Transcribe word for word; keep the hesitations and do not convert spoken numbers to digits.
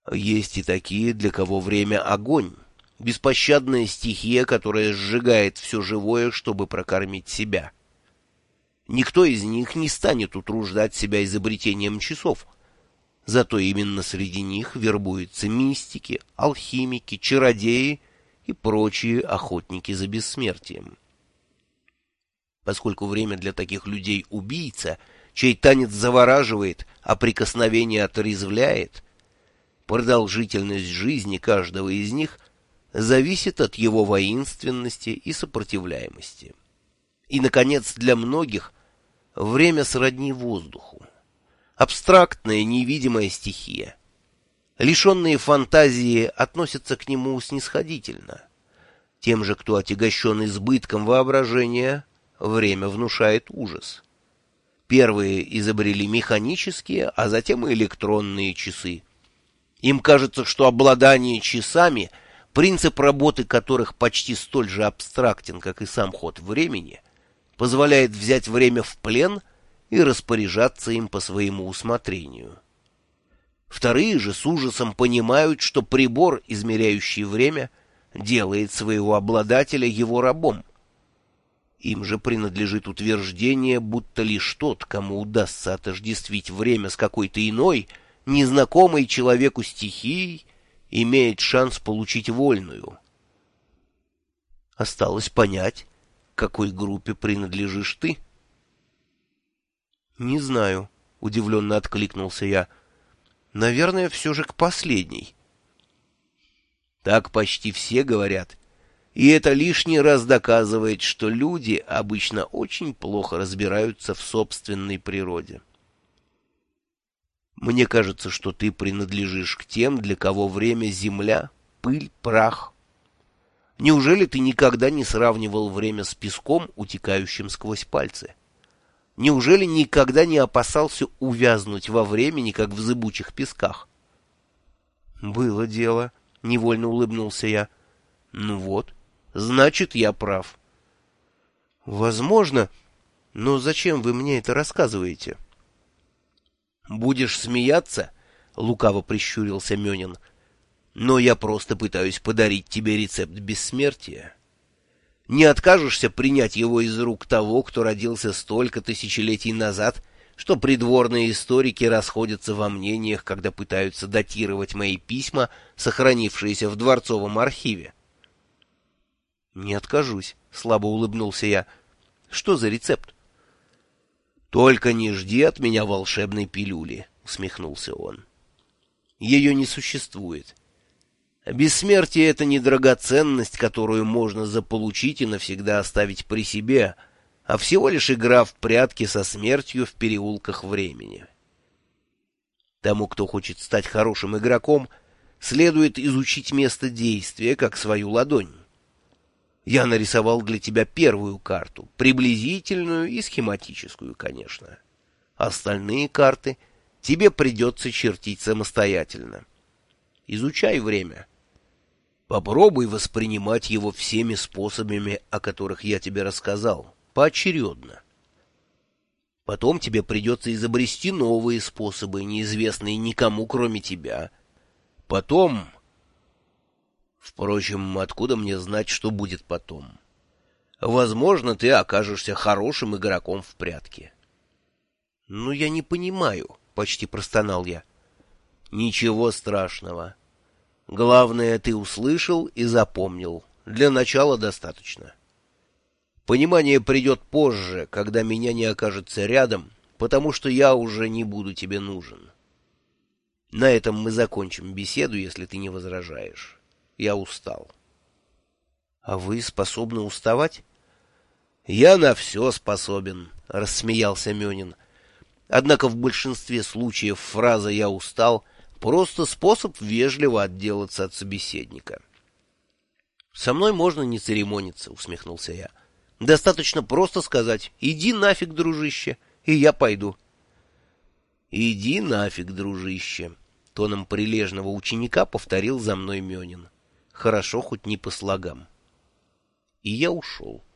Есть и такие, для кого время — огонь, беспощадная стихия, которая сжигает все живое, чтобы прокормить себя. Никто из них не станет утруждать себя изобретением часов, зато именно среди них вербуются мистики, алхимики, чародеи и прочие охотники за бессмертием. Поскольку время для таких людей — убийца, чей танец завораживает, а прикосновение отрезвляет, продолжительность жизни каждого из них зависит от его воинственности и сопротивляемости. И, наконец, для многих время сродни воздуху. Абстрактная, невидимая стихия. Лишенные фантазии относятся к нему снисходительно. Тем же, кто отягощен избытком воображения, время внушает ужас. Первые изобрели механические, а затем и электронные часы. Им кажется, что обладание часами, принцип работы которых почти столь же абстрактен, как и сам ход времени, позволяет взять время в плен и распоряжаться им по своему усмотрению. Вторые же с ужасом понимают, что прибор, измеряющий время, делает своего обладателя его рабом. Им же принадлежит утверждение, будто лишь тот, кому удастся отождествить время с какой-то иной, незнакомой человеку стихией, имеет шанс получить вольную. Осталось понять, к какой группе принадлежишь ты. — Не знаю, — удивленно откликнулся я. — Наверное, все же к последней. — Так почти все говорят. И это лишний раз доказывает, что люди обычно очень плохо разбираются в собственной природе. Мне кажется, что ты принадлежишь к тем, для кого время — земля, пыль, прах. Неужели ты никогда не сравнивал время с песком, утекающим сквозь пальцы? Неужели никогда не опасался увязнуть во времени, как в зыбучих песках? Было дело, — невольно улыбнулся я. Ну вот, значит, я прав. Возможно, но зачем вы мне это рассказываете? Будешь смеяться? — лукаво прищурился Мёнин. Но я просто пытаюсь подарить тебе рецепт бессмертия. Не откажешься принять его из рук того, кто родился столько тысячелетий назад, что придворные историки расходятся во мнениях, когда пытаются датировать мои письма, сохранившиеся в дворцовом архиве? — Не откажусь, — слабо улыбнулся я. — Что за рецепт? — Только не жди от меня волшебной пилюли, — усмехнулся он. — Ее не существует. Бессмертие — это не драгоценность, которую можно заполучить и навсегда оставить при себе, а всего лишь игра в прятки со смертью в переулках времени. Тому, кто хочет стать хорошим игроком, следует изучить место действия как свою ладонь. Я нарисовал для тебя первую карту, приблизительную и схематическую, конечно. Остальные карты тебе придется чертить самостоятельно. Изучай время. Попробуй воспринимать его всеми способами, о которых я тебе рассказал, поочередно. Потом тебе придется изобрести новые способы, неизвестные никому, кроме тебя. Потом... Впрочем, откуда мне знать, что будет потом? Возможно, ты окажешься хорошим игроком в прятки. — Ну, я не понимаю, — почти простонал я. — Ничего страшного. Главное, ты услышал и запомнил. Для начала достаточно. Понимание придет позже, когда меня не окажется рядом, потому что я уже не буду тебе нужен. На этом мы закончим беседу, если ты не возражаешь. Я устал. — А вы способны уставать? — Я на все способен, — рассмеялся Мёнин. Однако в большинстве случаев фраза «я устал» — просто способ вежливо отделаться от собеседника. — Со мной можно не церемониться, — усмехнулся я. — Достаточно просто сказать «иди нафиг, дружище», и я пойду. — Иди нафиг, дружище, — тоном прилежного ученика повторил за мной Мёнин. Хорошо, хоть не по слогам. И я ушел.